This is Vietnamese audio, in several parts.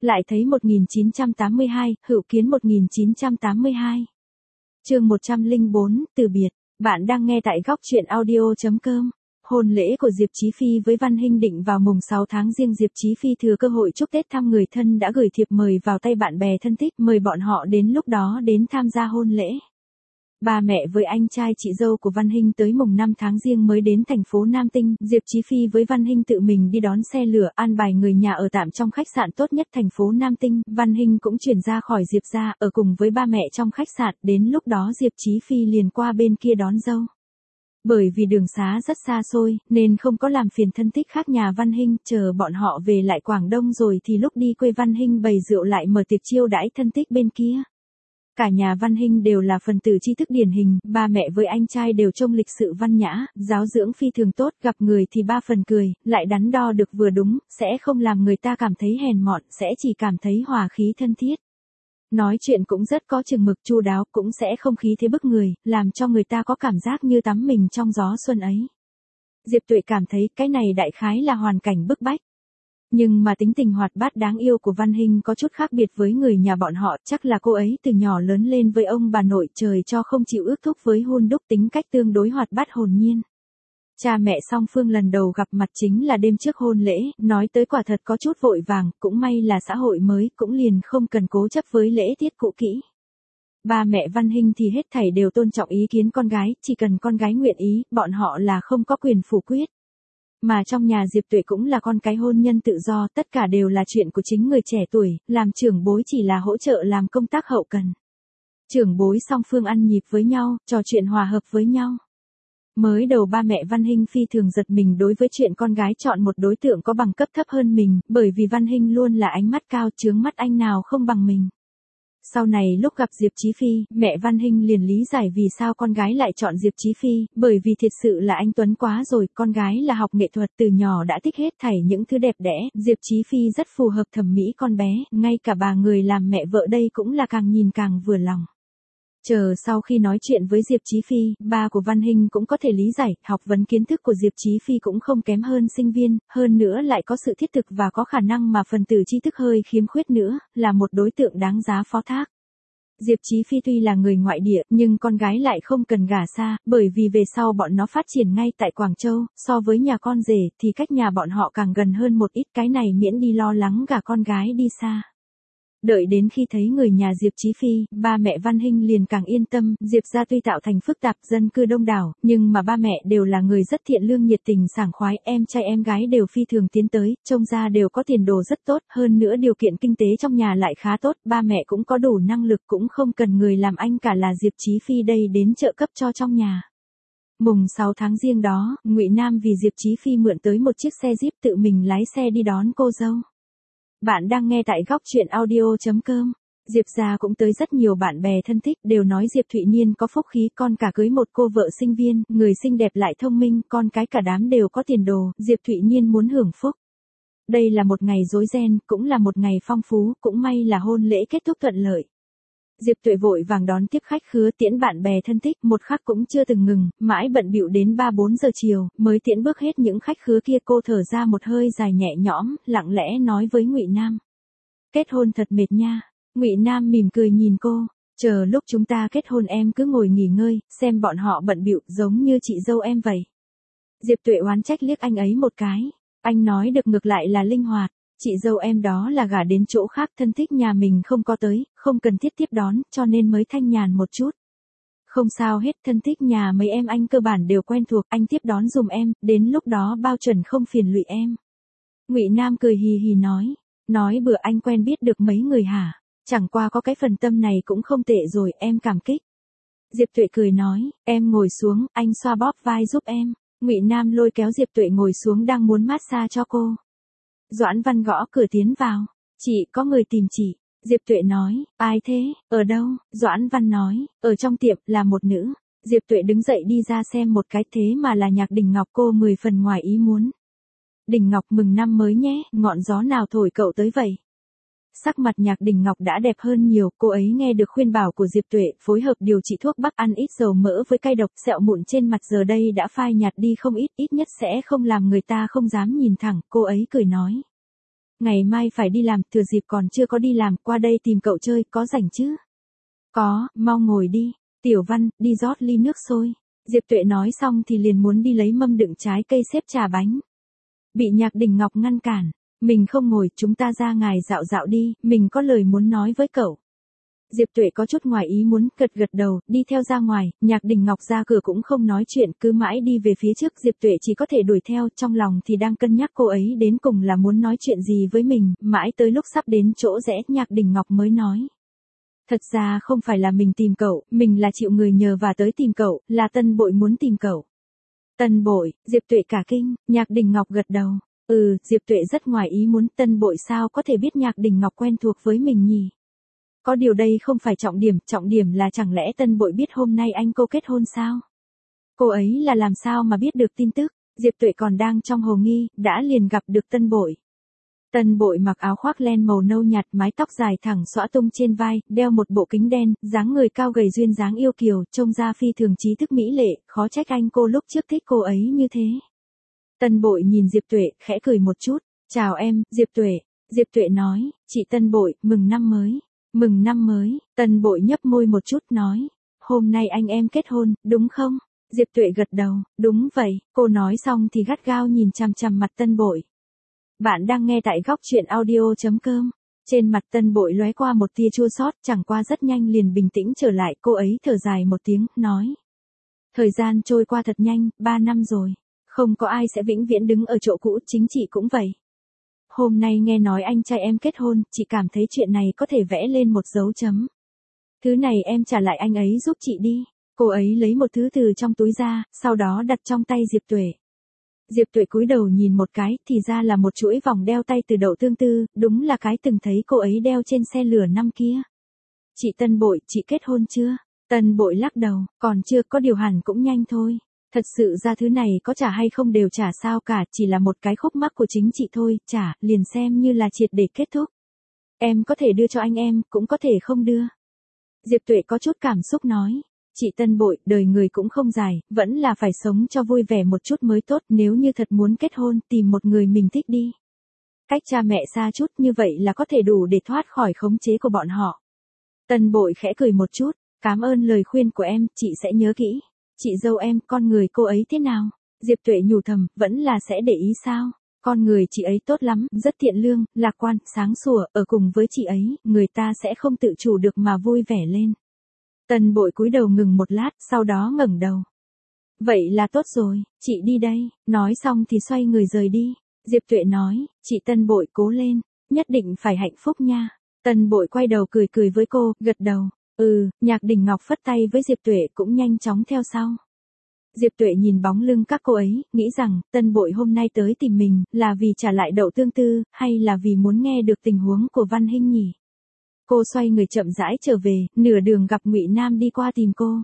Lại thấy 1982, Hữu Kiến 1982. Chương 104, từ biệt. Bạn đang nghe tại góc truyện audio.com. Hôn lễ của Diệp Chí Phi với Văn Hinh định vào mùng 6 tháng Giêng. Diệp Chí Phi thừa cơ hội chúc Tết thăm người thân đã gửi thiệp mời vào tay bạn bè thân thích, mời bọn họ đến lúc đó đến tham gia hôn lễ. Ba mẹ với anh trai chị dâu của Văn Hinh tới mùng 5 tháng Giêng mới đến thành phố Nam Tinh. Diệp Chí Phi với Văn Hinh tự mình đi đón xe lửa, an bài người nhà ở tạm trong khách sạn tốt nhất thành phố Nam Tinh. Văn Hinh cũng chuyển ra khỏi Diệp gia, ở cùng với ba mẹ trong khách sạn. Đến lúc đó Diệp Chí Phi liền qua bên kia đón dâu. Bởi vì đường xá rất xa xôi, nên không có làm phiền thân thích khác nhà Văn Hinh, chờ bọn họ về lại Quảng Đông rồi thì lúc đi quê Văn Hinh bày rượu lại mở tiệc chiêu đãi thân thích bên kia. Cả nhà Văn Hinh đều là phần tử tri thức điển hình, ba mẹ với anh trai đều trông lịch sự văn nhã, giáo dưỡng phi thường tốt, gặp người thì ba phần cười, lại đắn đo được vừa đúng, sẽ không làm người ta cảm thấy hèn mọn, sẽ chỉ cảm thấy hòa khí thân thiết. Nói chuyện cũng rất có chừng mực chu đáo, cũng sẽ không khí thế bức người, làm cho người ta có cảm giác như tắm mình trong gió xuân ấy. Diệp Tuệ cảm thấy cái này đại khái là hoàn cảnh bức bách. Nhưng mà tính tình hoạt bát đáng yêu của Văn Hinh có chút khác biệt với người nhà bọn họ, chắc là cô ấy từ nhỏ lớn lên với ông bà nội trời cho không chịu ước thúc với hun đúc, tính cách tương đối hoạt bát hồn nhiên. Cha mẹ song phương lần đầu gặp mặt chính là đêm trước hôn lễ, nói tới quả thật có chút vội vàng, cũng may là xã hội mới, cũng liền không cần cố chấp với lễ tiết cũ kỹ. Ba mẹ Văn Hinh thì hết thảy đều tôn trọng ý kiến con gái, chỉ cần con gái nguyện ý, bọn họ là không có quyền phủ quyết. Mà trong nhà Diệp Tuệ cũng là con cái hôn nhân tự do, tất cả đều là chuyện của chính người trẻ tuổi, làm trưởng bối chỉ là hỗ trợ làm công tác hậu cần. Trưởng bối song phương ăn nhịp với nhau, trò chuyện hòa hợp với nhau. Mới đầu ba mẹ Văn Hinh phi thường giật mình đối với chuyện con gái chọn một đối tượng có bằng cấp thấp hơn mình, bởi vì Văn Hinh luôn là ánh mắt cao, chướng mắt anh nào không bằng mình. Sau này lúc gặp Diệp Chí Phi, mẹ Văn Hinh liền lý giải vì sao con gái lại chọn Diệp Chí Phi, bởi vì thiệt sự là anh tuấn quá rồi, con gái là học nghệ thuật từ nhỏ đã thích hết thảy những thứ đẹp đẽ, Diệp Chí Phi rất phù hợp thẩm mỹ con bé, ngay cả bà người làm mẹ vợ đây cũng là càng nhìn càng vừa lòng. Chờ sau khi nói chuyện với Diệp Chí Phi, ba của Văn Hinh cũng có thể lý giải, học vấn kiến thức của Diệp Chí Phi cũng không kém hơn sinh viên, hơn nữa lại có sự thiết thực và có khả năng mà phần tử tri thức hơi khiếm khuyết nữa, là một đối tượng đáng giá phó thác. Diệp Chí Phi tuy là người ngoại địa, nhưng con gái lại không cần gả xa, bởi vì về sau bọn nó phát triển ngay tại Quảng Châu, so với nhà con rể thì cách nhà bọn họ càng gần hơn một ít, cái này miễn đi lo lắng gả con gái đi xa. Đợi đến khi thấy người nhà Diệp Chí Phi, ba mẹ Văn Hinh liền càng yên tâm, Diệp gia tuy tạo thành phức tạp, dân cư đông đảo, nhưng mà ba mẹ đều là người rất thiện lương nhiệt tình sảng khoái, em trai em gái đều phi thường tiến tới, trông ra đều có tiền đồ rất tốt, hơn nữa điều kiện kinh tế trong nhà lại khá tốt, ba mẹ cũng có đủ năng lực, cũng không cần người làm anh cả là Diệp Chí Phi đây đến trợ cấp cho trong nhà. Mùng 6 tháng Giêng đó, Ngụy Nam vì Diệp Chí Phi mượn tới một chiếc xe Jeep tự mình lái xe đi đón cô dâu. Bạn đang nghe tại góc truyện audio.com. Diệp gia cũng tới rất nhiều bạn bè thân thích, đều nói Diệp Thụy Niên có phúc khí, con cả cưới một cô vợ sinh viên, người xinh đẹp lại thông minh, con cái cả đám đều có tiền đồ, Diệp Thụy Niên muốn hưởng phúc. Đây là một ngày rối ren, cũng là một ngày phong phú, cũng may là hôn lễ kết thúc thuận lợi. Diệp Tuệ vội vàng đón tiếp khách khứa, tiễn bạn bè thân thích, một khắc cũng chưa từng ngừng, mãi bận bịu đến 3-4 giờ chiều, mới tiễn bước hết những khách khứa kia. Cô thở ra một hơi dài nhẹ nhõm, lặng lẽ nói với Ngụy Nam: "Kết hôn thật mệt nha." Ngụy Nam mỉm cười nhìn cô: "Chờ lúc chúng ta kết hôn em cứ ngồi nghỉ ngơi, xem bọn họ bận bịu giống như chị dâu em vậy." Diệp Tuệ oán trách liếc anh ấy một cái, anh nói được ngược lại là linh hoạt. Chị dâu em đó là gả đến chỗ khác, thân thích nhà mình không có tới, không cần thiết tiếp đón, cho nên mới thanh nhàn một chút. Không sao hết, thân thích nhà mấy em anh cơ bản đều quen thuộc, anh tiếp đón dùm em, đến lúc đó bao chuẩn không phiền lụy em. Ngụy Nam cười hì hì nói bữa anh quen biết được mấy người hả? Chẳng qua có cái phần tâm này cũng không tệ rồi, em cảm kích. Diệp Tuệ cười nói, em ngồi xuống, anh xoa bóp vai giúp em. Ngụy Nam lôi kéo Diệp Tuệ ngồi xuống đang muốn massage cho cô. Doãn Văn gõ cửa tiến vào. Chị, có người tìm chị. Diệp Tuệ nói, ai thế, ở đâu? Doãn Văn nói, ở trong tiệm, là một nữ. Diệp Tuệ đứng dậy đi ra xem một cái, thế mà là Nhạc Đình Ngọc. Cô 10 phần ngoài ý muốn. Đình Ngọc mừng năm mới nhé, ngọn gió nào thổi cậu tới vậy? Sắc mặt Nhạc Đình Ngọc đã đẹp hơn nhiều, cô ấy nghe được khuyên bảo của Diệp Tuệ, phối hợp điều trị thuốc bắc, ăn ít dầu mỡ với cay độc, sẹo mụn trên mặt giờ đây đã phai nhạt đi không ít, ít nhất sẽ không làm người ta không dám nhìn thẳng, cô ấy cười nói. Ngày mai phải đi làm, thừa dịp còn chưa có đi làm, qua đây tìm cậu chơi, có rảnh chứ? Có, mau ngồi đi. Tiểu Văn, đi rót ly nước sôi. Diệp Tuệ nói xong thì liền muốn đi lấy mâm đựng trái cây xếp trà bánh. Bị Nhạc Đình Ngọc ngăn cản. Mình không ngồi, chúng ta ra ngoài dạo dạo đi, mình có lời muốn nói với cậu. Diệp Tuệ có chút ngoài ý muốn, gật gật đầu, đi theo ra ngoài, Nhạc Đình Ngọc ra cửa cũng không nói chuyện, cứ mãi đi về phía trước, Diệp Tuệ chỉ có thể đuổi theo, trong lòng thì đang cân nhắc cô ấy đến cùng là muốn nói chuyện gì với mình, mãi tới lúc sắp đến chỗ rẽ, Nhạc Đình Ngọc mới nói. Thật ra không phải là mình tìm cậu, mình là chịu người nhờ và tới tìm cậu, là Tân Bội muốn tìm cậu. Tân Bội, Diệp Tuệ cả kinh, Nhạc Đình Ngọc gật đầu. Diệp Tuệ rất ngoài ý muốn, Tân Bội sao có thể biết Nhạc Đình Ngọc quen thuộc với mình nhỉ? Có điều đây không phải trọng điểm là chẳng lẽ Tân Bội biết hôm nay anh cô kết hôn sao? Cô ấy là làm sao mà biết được tin tức? Diệp Tuệ còn đang trong hồ nghi, đã liền gặp được Tân Bội. Tân Bội mặc áo khoác len màu nâu nhạt, mái tóc dài thẳng xõa tung trên vai, đeo một bộ kính đen, dáng người cao gầy duyên dáng yêu kiều, trông ra phi thường trí thức mỹ lệ, khó trách anh cô lúc trước thích cô ấy như thế. Tân Bội nhìn Diệp Tuệ, khẽ cười một chút. Chào em, Diệp Tuệ. Diệp Tuệ nói, chị Tân Bội, mừng năm mới. Mừng năm mới, Tân Bội nhấp môi một chút nói. Hôm nay anh em kết hôn, đúng không? Diệp Tuệ gật đầu, đúng vậy, cô nói xong thì gắt gao nhìn chằm chằm mặt Tân Bội. Bạn đang nghe tại góc truyện audio.com. Trên mặt Tân Bội lóe qua một tia chua xót, chẳng qua rất nhanh liền bình tĩnh trở lại, cô ấy thở dài một tiếng, nói. Thời gian trôi qua thật nhanh, 3 năm rồi. Không có ai sẽ vĩnh viễn đứng ở chỗ cũ, chính chị cũng vậy. Hôm nay nghe nói anh trai em kết hôn, chị cảm thấy chuyện này có thể vẽ lên một dấu chấm. Thứ này em trả lại anh ấy giúp chị đi. Cô ấy lấy một thứ từ trong túi ra, sau đó đặt trong tay Diệp Tuệ. Diệp Tuệ cúi đầu nhìn một cái, thì ra là một chuỗi vòng đeo tay từ Đậu Tương Tư, đúng là cái từng thấy cô ấy đeo trên xe lửa năm kia. Chị Tân Bội, chị kết hôn chưa? Tân Bội lắc đầu, còn chưa, có điều hẳn cũng nhanh thôi. Thật sự ra thứ này có trả hay không đều trả sao cả, chỉ là một cái khúc mắc của chính chị thôi, trả, liền xem như là triệt để kết thúc. Em có thể đưa cho anh em, cũng có thể không đưa. Diệp Tuệ có chút cảm xúc nói. Chị Tân Bội, đời người cũng không dài, vẫn là phải sống cho vui vẻ một chút mới tốt, nếu như thật muốn kết hôn, tìm một người mình thích đi. Cách cha mẹ xa chút như vậy là có thể đủ để thoát khỏi khống chế của bọn họ. Tân Bội khẽ cười một chút, cảm ơn lời khuyên của em, chị sẽ nhớ kỹ. Chị dâu em, con người cô ấy thế nào? Diệp Tuệ nhủ thầm, vẫn là sẽ để ý sao? Con người chị ấy tốt lắm, rất thiện lương, lạc quan, sáng sủa, ở cùng với chị ấy, người ta sẽ không tự chủ được mà vui vẻ lên. Tân Bội cúi đầu ngừng một lát, sau đó ngẩng đầu. Vậy là tốt rồi, chị đi đây, nói xong thì xoay người rời đi. Diệp Tuệ nói, chị Tân Bội cố lên, nhất định phải hạnh phúc nha. Tân Bội quay đầu cười cười với cô, gật đầu. Nhạc Đình Ngọc phất tay với Diệp Tuệ cũng nhanh chóng theo sau. Diệp Tuệ nhìn bóng lưng các cô ấy, nghĩ rằng, Tân Bội hôm nay tới tìm mình, là vì trả lại Đậu Tương Tư, hay là vì muốn nghe được tình huống của Văn Hinh nhỉ? Cô xoay người chậm rãi trở về, nửa đường gặp Ngụy Nam đi qua tìm cô.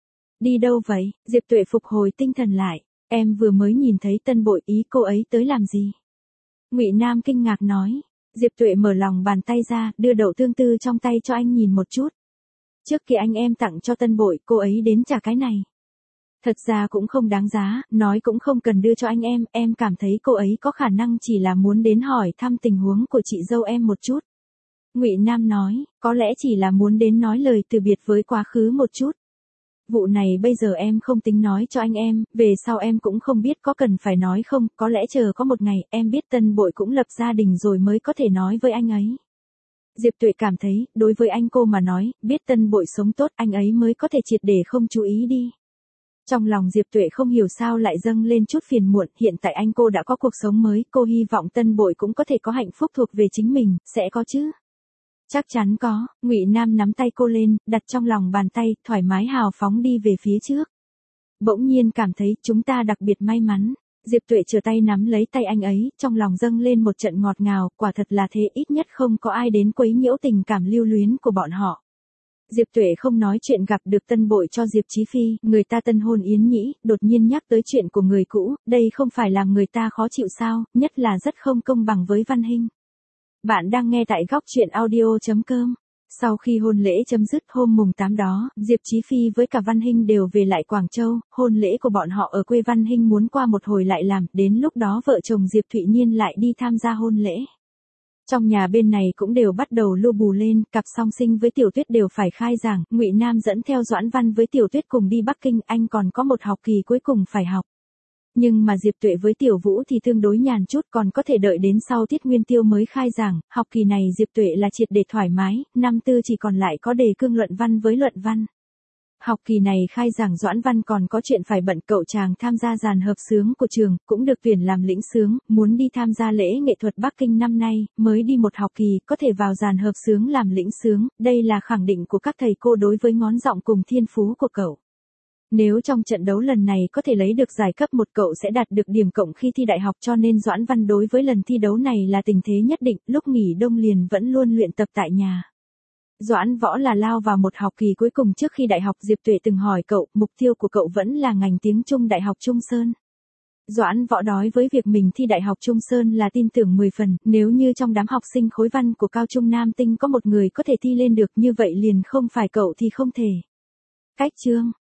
Đi đâu vậy? Diệp Tuệ phục hồi tinh thần lại. Em vừa mới nhìn thấy Tân Bội, ý cô ấy tới làm gì? Ngụy Nam kinh ngạc nói. Diệp Tuệ mở lòng bàn tay ra, đưa Đậu Tương Tư trong tay cho anh nhìn một chút. Trước kia anh em tặng cho Tân Bội, cô ấy đến trả cái này. Thật ra cũng không đáng giá, nói cũng không cần đưa cho anh em cảm thấy cô ấy có khả năng chỉ là muốn đến hỏi thăm tình huống của chị dâu em một chút. Ngụy Nam nói, có lẽ chỉ là muốn đến nói lời từ biệt với quá khứ một chút. Vụ này bây giờ em không tính nói cho anh em, về sau em cũng không biết có cần phải nói không, có lẽ chờ có một ngày em biết Tân Bội cũng lập gia đình rồi mới có thể nói với anh ấy. Diệp Tuệ cảm thấy, đối với anh cô mà nói, biết Tân Bội sống tốt anh ấy mới có thể triệt để không chú ý đi. Trong lòng Diệp Tuệ không hiểu sao lại dâng lên chút phiền muộn, hiện tại anh cô đã có cuộc sống mới, cô hy vọng Tân Bội cũng có thể có hạnh phúc thuộc về chính mình, sẽ có chứ. Chắc chắn có, Ngụy Nam nắm tay cô lên, đặt trong lòng bàn tay, thoải mái hào phóng đi về phía trước. Bỗng nhiên cảm thấy chúng ta đặc biệt may mắn. Diệp Tuệ trở tay nắm lấy tay anh ấy, trong lòng dâng lên một trận ngọt ngào, quả thật là thế, ít nhất không có ai đến quấy nhiễu tình cảm lưu luyến của bọn họ. Diệp Tuệ không nói chuyện gặp được Tân Bội cho Diệp Chí Phi, người ta tân hôn yến nhĩ, đột nhiên nhắc tới chuyện của người cũ, đây không phải làm người ta khó chịu sao, nhất là rất không công bằng với Văn Hinh. Bạn đang nghe tại góc truyện audio.com. Sau khi hôn lễ chấm dứt hôm mùng 8 đó, Diệp Chí Phi với cả Văn Hinh đều về lại Quảng Châu, hôn lễ của bọn họ ở quê Văn Hinh muốn qua một hồi lại làm, đến lúc đó vợ chồng Diệp Thụy Niên lại đi tham gia hôn lễ. Trong nhà bên này cũng đều bắt đầu lu bù lên, cặp song sinh với Tiểu Tuyết đều phải khai giảng, Ngụy Nam dẫn theo Doãn Văn với Tiểu Tuyết cùng đi Bắc Kinh, anh còn có một học kỳ cuối cùng phải học. Nhưng mà Diệp Tuệ với Tiểu Vũ thì tương đối nhàn chút, còn có thể đợi đến sau tiết nguyên tiêu mới khai giảng, học kỳ này Diệp Tuệ là triệt để thoải mái, năm tư chỉ còn lại có đề cương luận văn với luận văn. Học kỳ này khai giảng Doãn Văn còn có chuyện phải bận, cậu chàng tham gia dàn hợp xướng của trường, cũng được tuyển làm lĩnh xướng, muốn đi tham gia lễ nghệ thuật Bắc Kinh năm nay, mới đi một học kỳ, có thể vào dàn hợp xướng làm lĩnh xướng, đây là khẳng định của các thầy cô đối với ngón giọng cùng thiên phú của cậu. Nếu trong trận đấu lần này có thể lấy được giải cấp 1 cậu sẽ đạt được điểm cộng khi thi đại học, cho nên Doãn Văn đối với lần thi đấu này là tình thế nhất định, lúc nghỉ đông liền vẫn luôn luyện tập tại nhà. Doãn Võ là lao vào một học kỳ cuối cùng trước khi đại học. Diệp Tuệ từng hỏi cậu, mục tiêu của cậu vẫn là ngành tiếng Trung Đại học Trung Sơn. Doãn Võ nói với việc mình thi Đại học Trung Sơn là tin tưởng 10 phần, nếu như trong đám học sinh khối văn của Cao Trung Nam Tinh có một người có thể thi lên được như vậy liền không phải cậu thì không thể. Cách chương